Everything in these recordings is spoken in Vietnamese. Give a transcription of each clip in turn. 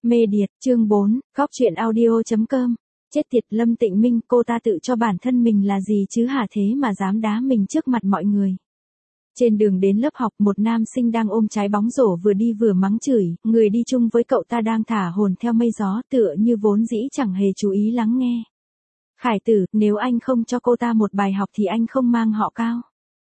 Mê Điệt, chương 4, Góc truyện audio.com. Chết tiệt, Lâm Tịnh Minh, cô ta tự cho bản thân mình là gì chứ hả, thế mà dám đá mình trước mặt mọi người. Trên đường đến lớp học, một nam sinh đang ôm trái bóng rổ vừa đi vừa mắng chửi, người đi chung với cậu ta đang thả hồn theo mây gió, tựa như vốn dĩ chẳng hề chú ý lắng nghe. Khải tử, nếu anh không cho cô ta một bài học thì anh không mang họ Cao.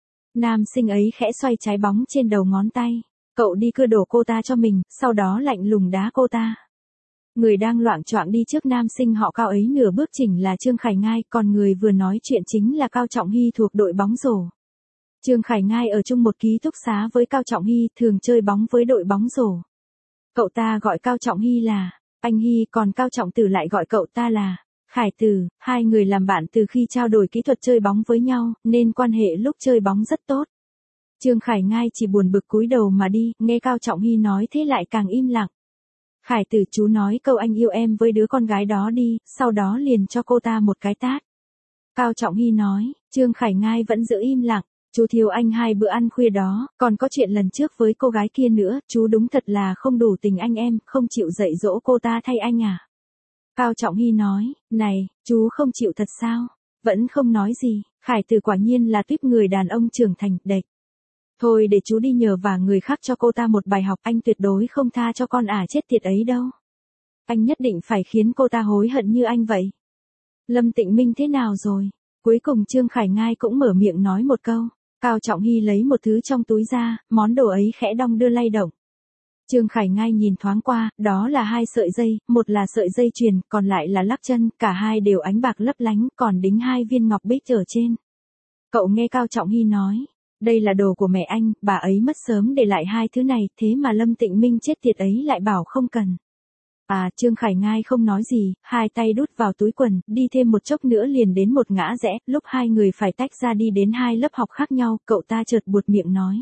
Nam sinh ấy khẽ xoay trái bóng trên đầu ngón tay. Cậu đi cưa đổ cô ta cho mình, sau đó lạnh lùng đá cô ta. Người đang loạng choạng đi trước nam sinh họ Cao ấy nửa bước chỉnh là Trương Khải Ngai, còn người vừa nói chuyện chính là Cao Trọng Hy thuộc đội bóng rổ. Trương Khải Ngai ở chung một ký túc xá với Cao Trọng Hy, thường chơi bóng với đội bóng rổ. Cậu ta gọi Cao Trọng Hy là anh Hy, còn Cao Trọng Tử lại gọi cậu ta là Khải Tử. Hai người làm bạn từ khi trao đổi kỹ thuật chơi bóng với nhau, nên quan hệ lúc chơi bóng rất tốt. Trương Khải Ngai chỉ buồn bực cúi đầu mà đi, nghe Cao Trọng Hy nói thế lại càng im lặng. Khải Tử, chú nói câu anh yêu em với đứa con gái đó đi, sau đó liền cho cô ta một cái tát. Cao Trọng Hy nói. Trương Khải Ngai vẫn giữ im lặng. Chú thiếu anh 2 bữa ăn khuya đó, còn có chuyện lần trước với cô gái kia nữa, chú đúng thật là không đủ tình anh em, không chịu dạy dỗ cô ta thay anh à. Cao Trọng Hy nói. Này, chú không chịu thật sao? Vẫn không nói gì. Khải Tử quả nhiên là tuyếp người đàn ông trưởng thành, đệch. Thôi để chú đi nhờ vả người khác cho cô ta một bài học, anh tuyệt đối không tha cho con chết tiệt ấy đâu. Anh nhất định phải khiến cô ta hối hận như anh vậy. Lâm Tịnh Minh thế nào rồi? Cuối cùng Trương Khải Ngai cũng mở miệng nói một câu. Cao Trọng Hy lấy một thứ trong túi ra, món đồ ấy khẽ đong đưa lay động. Trương Khải Ngai nhìn thoáng qua, đó là 2 sợi dây, một là sợi dây chuyền, còn lại là lắc chân, cả hai đều ánh bạc lấp lánh, còn đính 2 viên ngọc bích ở trên. Cậu nghe Cao Trọng Hy nói. Đây là đồ của mẹ anh, bà ấy mất sớm để lại 2 thứ này, thế mà Lâm Tịnh Minh chết tiệt ấy lại bảo không cần. Trương Khải Ngai không nói gì, 2 tay đút vào túi quần, đi thêm một chốc nữa liền đến một ngã rẽ, lúc 2 người phải tách ra đi đến 2 lớp học khác nhau, cậu ta chợt buột miệng nói.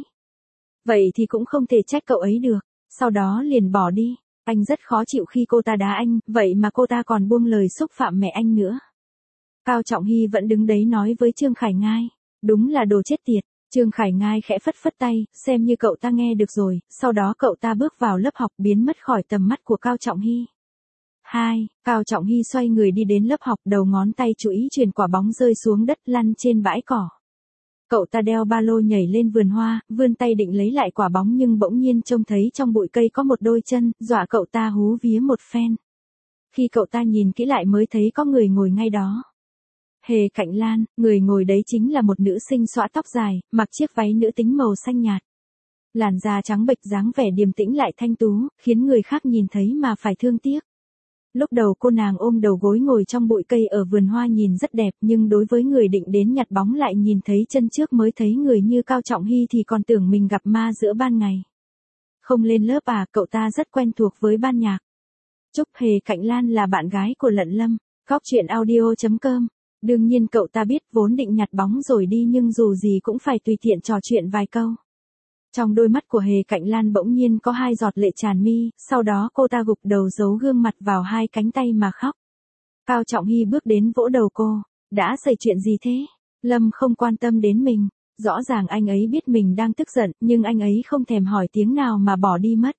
Vậy thì cũng không thể trách cậu ấy được, sau đó liền bỏ đi. Anh rất khó chịu khi cô ta đá anh, vậy mà cô ta còn buông lời xúc phạm mẹ anh nữa. Cao Trọng Hy vẫn đứng đấy nói với Trương Khải Ngai. Đúng là đồ chết tiệt. Trương Khải Ngai khẽ phất phất tay, xem như cậu ta nghe được rồi, sau đó cậu ta bước vào lớp học biến mất khỏi tầm mắt của Cao Trọng Hy. Cao Trọng Hy xoay người đi đến lớp học, đầu ngón tay chú ý chuyền quả bóng rơi xuống đất lăn trên bãi cỏ. Cậu ta đeo ba lô nhảy lên vườn hoa, vươn tay định lấy lại quả bóng nhưng bỗng nhiên trông thấy trong bụi cây có một đôi chân, dọa cậu ta hú vía một phen. Khi cậu ta nhìn kỹ lại mới thấy có người ngồi ngay đó. Hề Cạnh Lan, người ngồi đấy chính là một nữ sinh xõa tóc dài, mặc chiếc váy nữ tính màu xanh nhạt. Làn da trắng bệch, dáng vẻ điềm tĩnh lại thanh tú, khiến người khác nhìn thấy mà phải thương tiếc. Lúc đầu cô nàng ôm đầu gối ngồi trong bụi cây ở vườn hoa nhìn rất đẹp, nhưng đối với người định đến nhặt bóng lại nhìn thấy chân trước mới thấy người như Cao Trọng Hy thì còn tưởng mình gặp ma giữa ban ngày. Không lên lớp cậu ta rất quen thuộc với ban nhạc. Chúc Hề Cạnh Lan là bạn gái của Lận Lâm. Góc truyện audio.com. Đương nhiên cậu ta biết vốn định nhặt bóng rồi đi nhưng dù gì cũng phải tùy tiện trò chuyện vài câu. Trong đôi mắt của Hề Cạnh Lan bỗng nhiên có 2 giọt lệ tràn mi, sau đó cô ta gục đầu giấu gương mặt vào 2 cánh tay mà khóc. Cao Trọng Hy bước đến vỗ đầu cô. Đã xảy chuyện gì thế? Lâm không quan tâm đến mình. Rõ ràng anh ấy biết mình đang tức giận, nhưng anh ấy không thèm hỏi tiếng nào mà bỏ đi mất.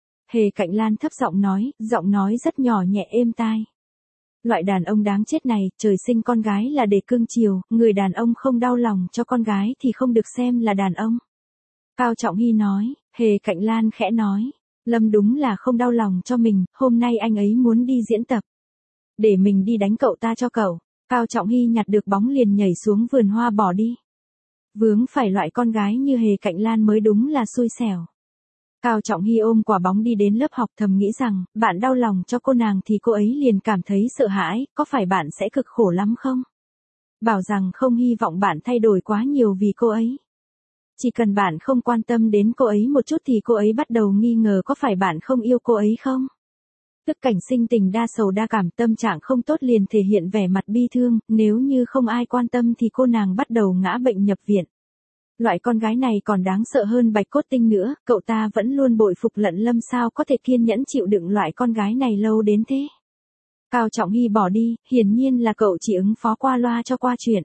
Hề Cạnh Lan thấp giọng nói rất nhỏ nhẹ êm tai. Loại đàn ông đáng chết này, trời sinh con gái là để cưng chiều, người đàn ông không đau lòng cho con gái thì không được xem là đàn ông. Cao Trọng Hy nói. Hề Cạnh Lan khẽ nói. Lâm đúng là không đau lòng cho mình, hôm nay anh ấy muốn đi diễn tập. Để mình đi đánh cậu ta cho cậu. Cao Trọng Hy nhặt được bóng liền nhảy xuống vườn hoa bỏ đi. Vướng phải loại con gái như Hề Cạnh Lan mới đúng là xui xẻo. Cao Trọng Hy ôm quả bóng đi đến lớp học, thầm nghĩ rằng, bạn đau lòng cho cô nàng thì cô ấy liền cảm thấy sợ hãi, có phải bạn sẽ cực khổ lắm không? Bảo rằng không hy vọng bạn thay đổi quá nhiều vì cô ấy. Chỉ cần bạn không quan tâm đến cô ấy một chút thì cô ấy bắt đầu nghi ngờ có phải bạn không yêu cô ấy không? Tức cảnh sinh tình đa sầu đa cảm, tâm trạng không tốt liền thể hiện vẻ mặt bi thương, nếu như không ai quan tâm thì cô nàng bắt đầu ngã bệnh nhập viện. Loại con gái này còn đáng sợ hơn Bạch Cốt Tinh nữa, cậu ta vẫn luôn bội phục Lận Lâm sao có thể kiên nhẫn chịu đựng loại con gái này lâu đến thế. Cao Trọng Hy bỏ đi, hiển nhiên là cậu chỉ ứng phó qua loa cho qua chuyện.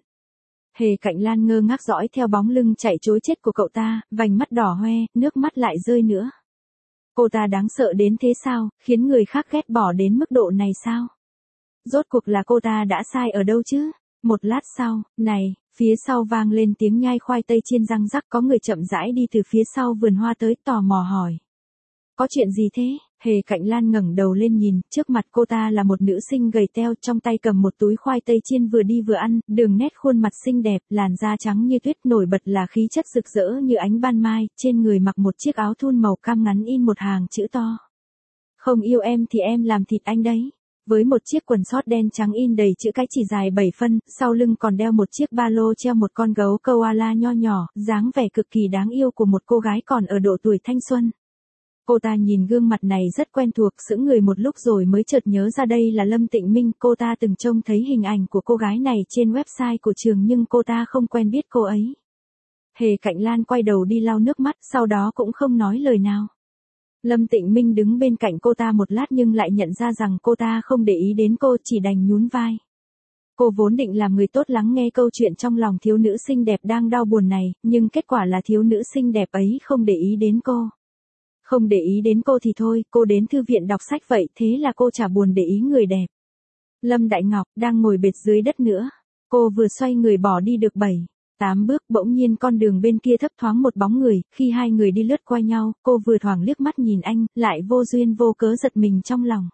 Hề Cạnh Lan ngơ ngác dõi theo bóng lưng chạy trối chết của cậu ta, vành mắt đỏ hoe, nước mắt lại rơi nữa. Cô ta đáng sợ đến thế sao, khiến người khác ghét bỏ đến mức độ này sao? Rốt cuộc là cô ta đã sai ở đâu chứ? Một lát sau, này, phía sau vang lên tiếng nhai khoai tây chiên răng rắc, có người chậm rãi đi từ phía sau vườn hoa tới, tò mò hỏi. Có chuyện gì thế? Hề Cạnh Lan ngẩng đầu lên nhìn, trước mặt cô ta là một nữ sinh gầy teo, trong tay cầm một túi khoai tây chiên vừa đi vừa ăn, đường nét khuôn mặt xinh đẹp, làn da trắng như tuyết, nổi bật là khí chất rực rỡ như ánh ban mai, trên người mặc một chiếc áo thun màu cam ngắn in một hàng chữ to. Không yêu em thì em làm thịt anh đấy. Với một chiếc quần sót đen trắng in đầy chữ cái chỉ dài 7 phân, sau lưng còn đeo một chiếc ba lô treo một con gấu koala nho nhỏ, dáng vẻ cực kỳ đáng yêu của một cô gái còn ở độ tuổi thanh xuân. Cô ta nhìn gương mặt này rất quen thuộc, sững người một lúc rồi mới chợt nhớ ra đây là Lâm Tịnh Minh. Cô ta từng trông thấy hình ảnh của cô gái này trên website của trường nhưng cô ta không quen biết cô ấy. Hề Cạnh Lan quay đầu đi lau nước mắt, sau đó cũng không nói lời nào. Lâm Tịnh Minh đứng bên cạnh cô ta một lát nhưng lại nhận ra rằng cô ta không để ý đến cô, chỉ đành nhún vai. Cô vốn định làm người tốt lắng nghe câu chuyện trong lòng thiếu nữ xinh đẹp đang đau buồn này, nhưng kết quả là thiếu nữ xinh đẹp ấy không để ý đến cô. Không để ý đến cô thì thôi, cô đến thư viện đọc sách vậy, thế là cô chả buồn để ý người đẹp. Lâm Đại Ngọc đang ngồi bệt dưới đất nữa. Cô vừa xoay người bỏ đi được 7-8 bước, bỗng nhiên con đường bên kia thấp thoáng một bóng người, khi hai người đi lướt qua nhau, cô vừa thoảng liếc mắt nhìn anh, lại vô duyên vô cớ giật mình trong lòng.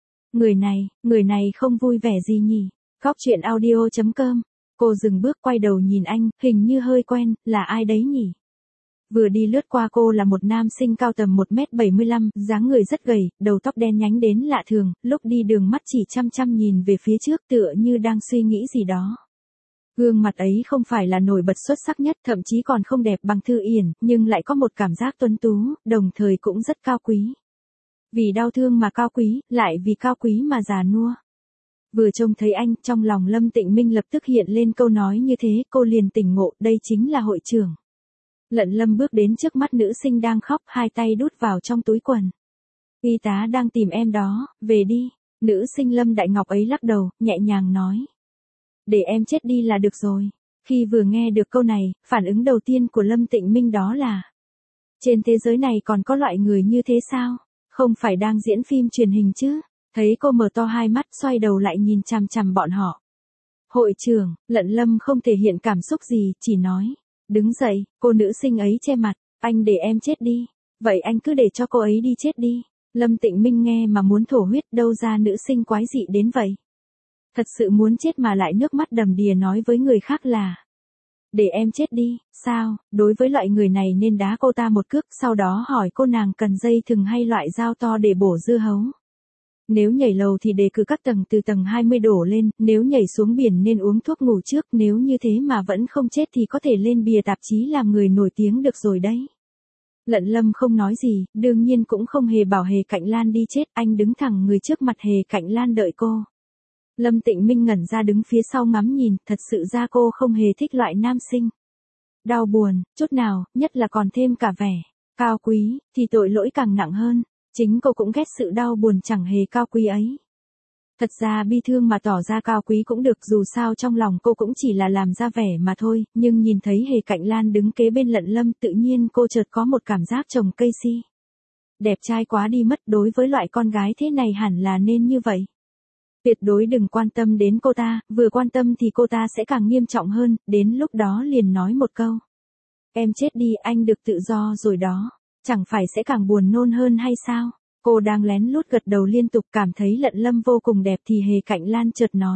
Người này không vui vẻ gì nhỉ? Góc truyện audio.com. Cô dừng bước quay đầu nhìn anh, hình như hơi quen, là ai đấy nhỉ? Vừa đi lướt qua cô là một nam sinh cao tầm 1m75, dáng người rất gầy, đầu tóc đen nhánh đến lạ thường, lúc đi đường mắt chỉ chăm chăm nhìn về phía trước tựa như đang suy nghĩ gì đó. Gương mặt ấy không phải là nổi bật xuất sắc nhất, thậm chí còn không đẹp bằng Thư Yển, nhưng lại có một cảm giác tuấn tú, đồng thời cũng rất cao quý. Vì đau thương mà cao quý, lại vì cao quý mà già nua. Vừa trông thấy anh, trong lòng Lâm Tịnh Minh lập tức hiện lên câu nói như thế, cô liền tỉnh ngộ, đây chính là hội trưởng. Lận Lâm bước đến trước mắt nữ sinh đang khóc, hai tay đút vào trong túi quần. Y tá đang tìm em đó, về đi. Nữ sinh Lâm Đại Ngọc ấy lắc đầu, nhẹ nhàng nói. Để em chết đi là được rồi. Khi vừa nghe được câu này, phản ứng đầu tiên của Lâm Tịnh Minh đó là. Trên thế giới này còn có loại người như thế sao? Không phải đang diễn phim truyền hình chứ? Thấy cô mở to hai mắt, xoay đầu lại nhìn chằm chằm bọn họ. Hội trưởng, Lận Lâm không thể hiện cảm xúc gì, chỉ nói. Đứng dậy, cô nữ sinh ấy che mặt, anh để em chết đi. Vậy anh cứ để cho cô ấy đi chết đi. Lâm Tịnh Minh nghe mà muốn thổ huyết, đâu ra nữ sinh quái dị đến vậy. Thật sự muốn chết mà lại nước mắt đầm đìa nói với người khác là. Để em chết đi, sao? Đối với loại người này nên đá cô ta một cước, sau đó hỏi cô nàng cần dây thừng hay loại dao to để bổ dưa hấu. Nếu nhảy lầu thì đề cử các tầng từ tầng 20 đổ lên, nếu nhảy xuống biển nên uống thuốc ngủ trước, nếu như thế mà vẫn không chết thì có thể lên bìa tạp chí làm người nổi tiếng được rồi đấy. Lận Lâm không nói gì, đương nhiên cũng không hề bảo Hề Cạnh Lan đi chết, anh đứng thẳng người trước mặt Hề Cạnh Lan đợi cô. Lâm Tịnh Minh ngẩn ra đứng phía sau ngắm nhìn, thật sự ra cô không hề thích loại nam sinh. Đau buồn, chút nào, nhất là còn thêm cả vẻ cao quý, thì tội lỗi càng nặng hơn. Chính cô cũng ghét sự đau buồn chẳng hề cao quý ấy. Thật ra bi thương mà tỏ ra cao quý cũng được, dù sao trong lòng cô cũng chỉ là làm ra vẻ mà thôi, nhưng nhìn thấy Hề Cạnh Lan đứng kế bên Lận Lâm tự nhiên cô chợt có một cảm giác trồng cây si. Đẹp trai quá đi mất, đối với loại con gái thế này hẳn là nên như vậy. Tuyệt đối đừng quan tâm đến cô ta, vừa quan tâm thì cô ta sẽ càng nghiêm trọng hơn, đến lúc đó liền nói một câu. Em chết đi, anh được tự do rồi đó. Chẳng phải sẽ càng buồn nôn hơn hay sao? Cô đang lén lút gật đầu liên tục, cảm thấy Lận Lâm vô cùng đẹp thì Hề Cạnh Lan chợt nói.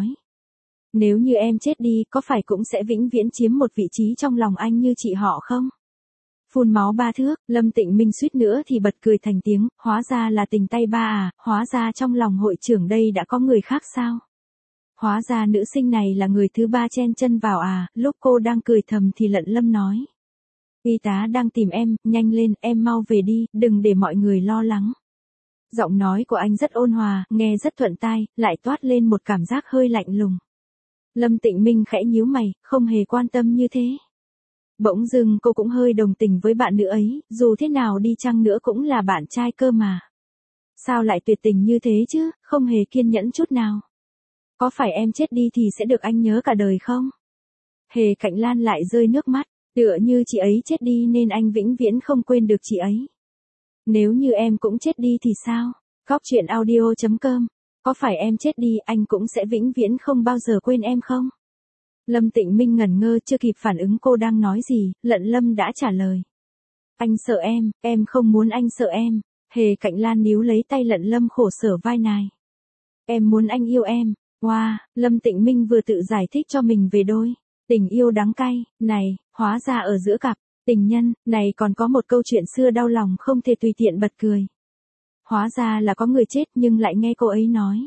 Nếu như em chết đi, có phải cũng sẽ vĩnh viễn chiếm một vị trí trong lòng anh như chị họ không? Phun máu ba thước, Lâm Tịnh Minh suýt nữa thì bật cười thành tiếng, hóa ra là tình tay ba à, hóa ra trong lòng hội trưởng đây đã có người khác sao? Hóa ra nữ sinh này là người thứ ba chen chân vào à, lúc cô đang cười thầm thì Lận Lâm nói. Y tá đang tìm em, nhanh lên, em mau về đi, đừng để mọi người lo lắng. Giọng nói của anh rất ôn hòa, nghe rất thuận tai, lại toát lên một cảm giác hơi lạnh lùng. Lâm Tịnh Minh khẽ nhíu mày, không hề quan tâm như thế. Bỗng dưng cô cũng hơi đồng tình với bạn nữ ấy, dù thế nào đi chăng nữa cũng là bạn trai cơ mà. Sao lại tuyệt tình như thế chứ, không hề kiên nhẫn chút nào. Có phải em chết đi thì sẽ được anh nhớ cả đời không? Hề Cạnh Lan lại rơi nước mắt. Tựa như chị ấy chết đi nên anh vĩnh viễn không quên được chị ấy. Nếu như em cũng chết đi thì sao? Góc chuyện audio.com. Có phải em chết đi anh cũng sẽ vĩnh viễn không bao giờ quên em không? Lâm Tịnh Minh ngẩn ngơ chưa kịp phản ứng cô đang nói gì, Lận Lâm đã trả lời. Anh sợ em không muốn anh sợ em. Hề Cạnh Lan níu lấy tay Lận Lâm khổ sở vai nài. Em muốn anh yêu em. Wow, Lâm Tịnh Minh vừa tự giải thích cho mình về đôi tình yêu đắng cay, này, hóa ra ở giữa cặp tình nhân, này còn có một câu chuyện xưa đau lòng không thể tùy tiện bật cười. Hóa ra là có người chết nhưng lại nghe cô ấy nói.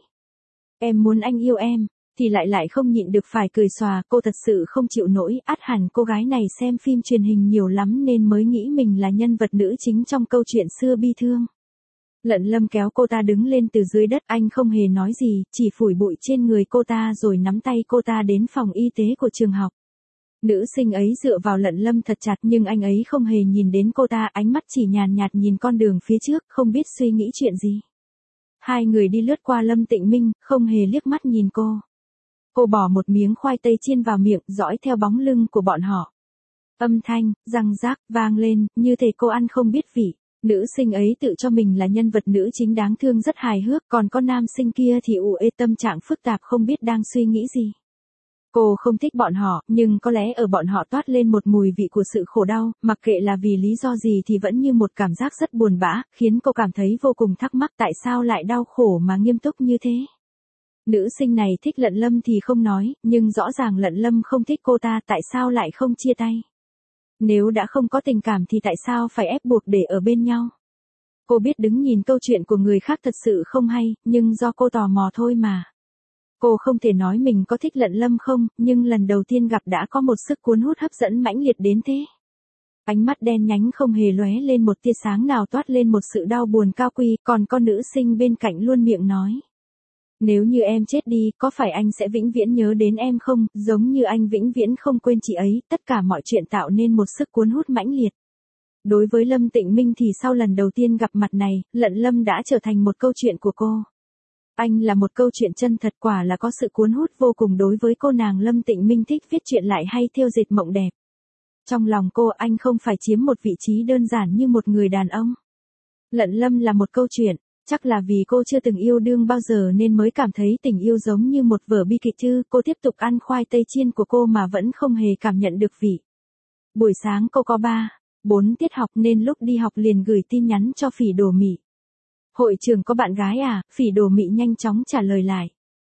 Em muốn anh yêu em, thì lại không nhịn được phải cười xòa, cô thật sự không chịu nổi, ắt hẳn cô gái này xem phim truyền hình nhiều lắm nên mới nghĩ mình là nhân vật nữ chính trong câu chuyện xưa bi thương. Lận Lâm kéo cô ta đứng lên từ dưới đất, anh không hề nói gì, chỉ phủi bụi trên người cô ta rồi nắm tay cô ta đến phòng y tế của trường học. Nữ sinh ấy dựa vào Lận Lâm thật chặt nhưng anh ấy không hề nhìn đến cô ta, ánh mắt chỉ nhàn nhạt nhìn con đường phía trước, không biết suy nghĩ chuyện gì. Hai người đi lướt qua Lâm Tịnh Minh, không hề liếc mắt nhìn cô. Cô bỏ một miếng khoai tây chiên vào miệng, dõi theo bóng lưng của bọn họ. Âm thanh, răng rác, vang lên, như thể cô ăn không biết vị. Nữ sinh ấy tự cho mình là nhân vật nữ chính đáng thương rất hài hước, còn con nam sinh kia thì tâm trạng phức tạp không biết đang suy nghĩ gì. Cô không thích bọn họ, nhưng có lẽ ở bọn họ toát lên một mùi vị của sự khổ đau, mặc kệ là vì lý do gì thì vẫn như một cảm giác rất buồn bã, khiến cô cảm thấy vô cùng thắc mắc tại sao lại đau khổ mà nghiêm túc như thế. Nữ sinh này thích Lận Lâm thì không nói, nhưng rõ ràng Lận Lâm không thích cô ta, tại sao lại không chia tay? Nếu đã không có tình cảm thì tại sao phải ép buộc để ở bên nhau? Cô biết đứng nhìn câu chuyện của người khác thật sự không hay, nhưng do cô tò mò thôi mà. Cô không thể nói mình có thích Lận Lâm không, nhưng lần đầu tiên gặp đã có một sức cuốn hút hấp dẫn mãnh liệt đến thế. Ánh mắt đen nhánh không hề lóe lên một tia sáng nào, toát lên một sự đau buồn cao quý, còn con nữ sinh bên cạnh luôn miệng nói. Nếu như em chết đi, có phải anh sẽ vĩnh viễn nhớ đến em không, giống như anh vĩnh viễn không quên chị ấy, tất cả mọi chuyện tạo nên một sức cuốn hút mãnh liệt. Đối với Lâm Tịnh Minh thì sau lần đầu tiên gặp mặt này, Lận Lâm đã trở thành một câu chuyện của cô. Anh là một câu chuyện chân thật, quả là có sự cuốn hút vô cùng đối với cô nàng. Lâm Tịnh Minh thích viết truyện lại hay thêu dệt mộng đẹp. Trong lòng cô, anh không phải chiếm một vị trí đơn giản như một người đàn ông. Lận Lâm là một câu chuyện. Chắc là vì cô chưa từng yêu đương bao giờ nên mới cảm thấy tình yêu giống như một vở bi kịch chứ. Cô tiếp tục ăn khoai tây chiên của cô mà vẫn không hề cảm nhận được vị. Buổi sáng cô có 3-4 tiết học nên lúc đi học liền gửi tin nhắn cho Phỉ Đồ Mị. Hội trường có bạn gái à? Phỉ Đồ Mị nhanh chóng trả lời lại.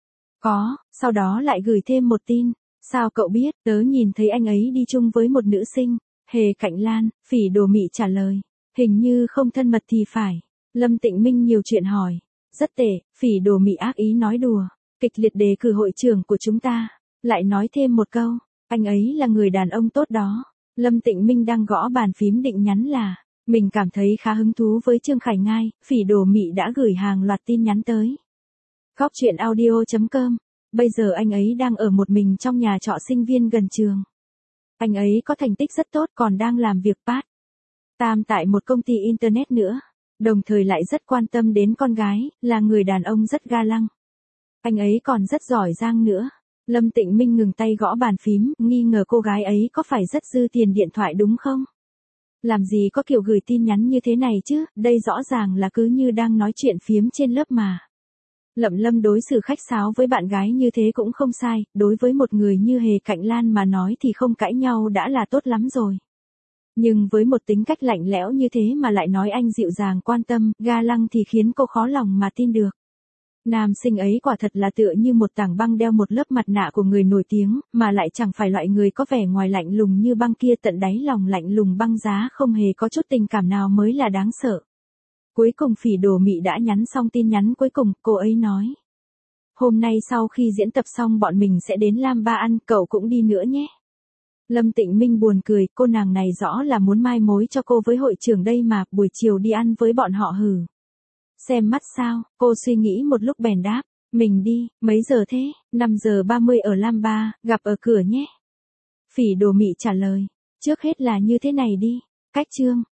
Có, sau đó lại gửi thêm một tin. Sao cậu biết? Tớ nhìn thấy anh ấy đi chung với một nữ sinh. Hề Cạnh Lan, Phỉ Đồ Mị trả lời. Hình như không thân mật thì phải. Lâm Tịnh Minh nhiều chuyện hỏi. Rất tệ, Phỉ Đồ Mị ác ý nói đùa. Kịch liệt đề cử hội trưởng của chúng ta. Lại nói thêm một câu. Anh ấy là người đàn ông tốt đó. Lâm Tịnh Minh đang gõ bàn phím định nhắn là. Mình cảm thấy khá hứng thú với Trương Khải Ngai. Phỉ Đồ Mị đã gửi hàng loạt tin nhắn tới. Góc chuyện audio.com. Bây giờ anh ấy đang ở một mình trong nhà trọ sinh viên gần trường. Anh ấy có thành tích rất tốt, còn đang làm việc part-time tại một công ty internet nữa. Đồng thời lại rất quan tâm đến con gái, là người đàn ông rất ga lăng. Anh ấy còn rất giỏi giang nữa. Lâm Tịnh Minh ngừng tay gõ bàn phím, nghi ngờ cô gái ấy có phải rất dư tiền điện thoại đúng không? Làm gì có kiểu gửi tin nhắn như thế này chứ, đây rõ ràng là cứ như đang nói chuyện phiếm trên lớp mà. Lận Lâm đối xử khách sáo với bạn gái như thế cũng không sai, đối với một người như Hề Cạnh Lan mà nói thì không cãi nhau đã là tốt lắm rồi. Nhưng với một tính cách lạnh lẽo như thế mà lại nói anh dịu dàng quan tâm, ga lăng thì khiến cô khó lòng mà tin được. Nam sinh ấy quả thật là tựa như một tảng băng đeo một lớp mặt nạ của người nổi tiếng, mà lại chẳng phải loại người có vẻ ngoài lạnh lùng như băng kia, tận đáy lòng lạnh lùng băng giá, không hề có chút tình cảm nào mới là đáng sợ. Cuối cùng Phỉ Đồ Mị đã nhắn xong tin nhắn cuối cùng, cô ấy nói. Hôm nay sau khi diễn tập xong bọn mình sẽ đến Lam Ba ăn, cậu cũng đi nữa nhé. Lâm Tịnh Minh buồn cười, cô nàng này rõ là muốn mai mối cho cô với hội trưởng đây mà, buổi chiều đi ăn với bọn họ hử. Xem mắt sao, cô suy nghĩ một lúc bèn đáp, mình đi, mấy giờ thế, 5:30 ở Lam Ba, gặp ở cửa nhé. Phỉ Đồ Mị trả lời, trước hết là như thế này đi, cách chương.